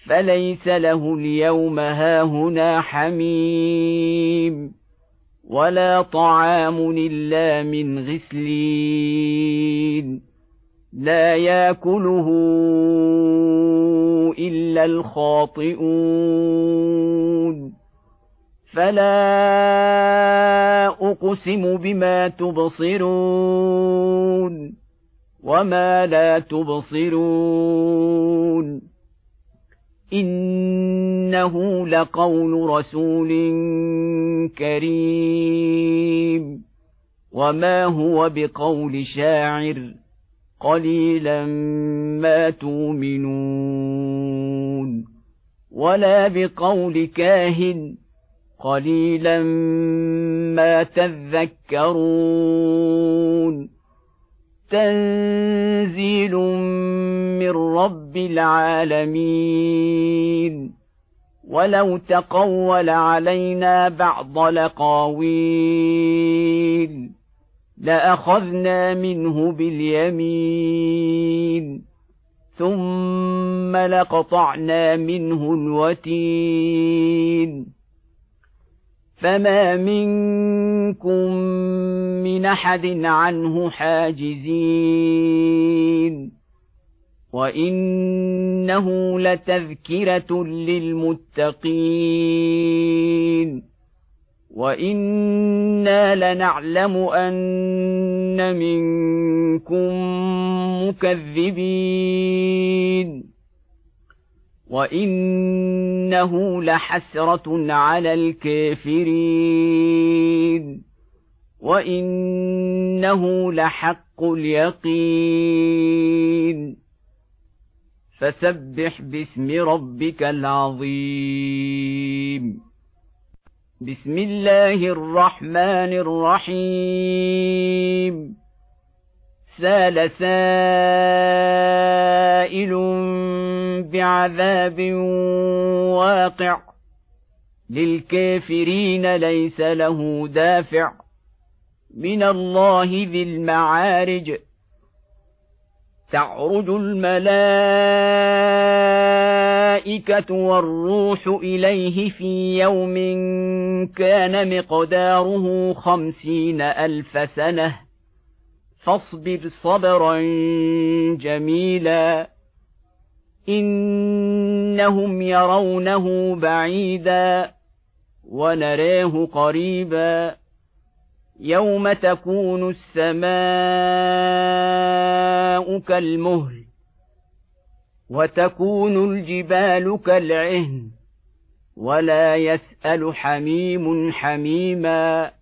فليس له اليوم هاهنا حميم ولا طعام إلا من غسلين لا يأكله إلا الخاطئون فلا أقسم بما تبصرون وما لا تبصرون إنه لقول رسول كريم وما هو بقول شاعر قليلا ما تؤمنون ولا بقول كاهن قليلا ما تذكرون تنزيل من رب العالمين ولو تقول علينا بعض الأقاويل لأخذنا منه باليمين ثم لقطعنا منه الوتين فما منكم من أحد عنه حاجزين وإنه لتذكرة للمتقين وإنا لنعلم أن منكم مكذبين وإنه لحسرة على الكافرين وإنه لحق اليقين فسبح باسم ربك العظيم بسم الله الرحمن الرحيم سأل سائل بعذاب واقع للكافرين ليس له دافع من الله ذي المعارج تعرج الملائكة والروح إليه في يوم كان مقداره 50,000 سنة فاصبر صبرا جميلا إنهم يرونه بعيدا ونراه قريبا يوم تكون السماء كالمهل وتكون الجبال كالعهن ولا يسأل حميم حميما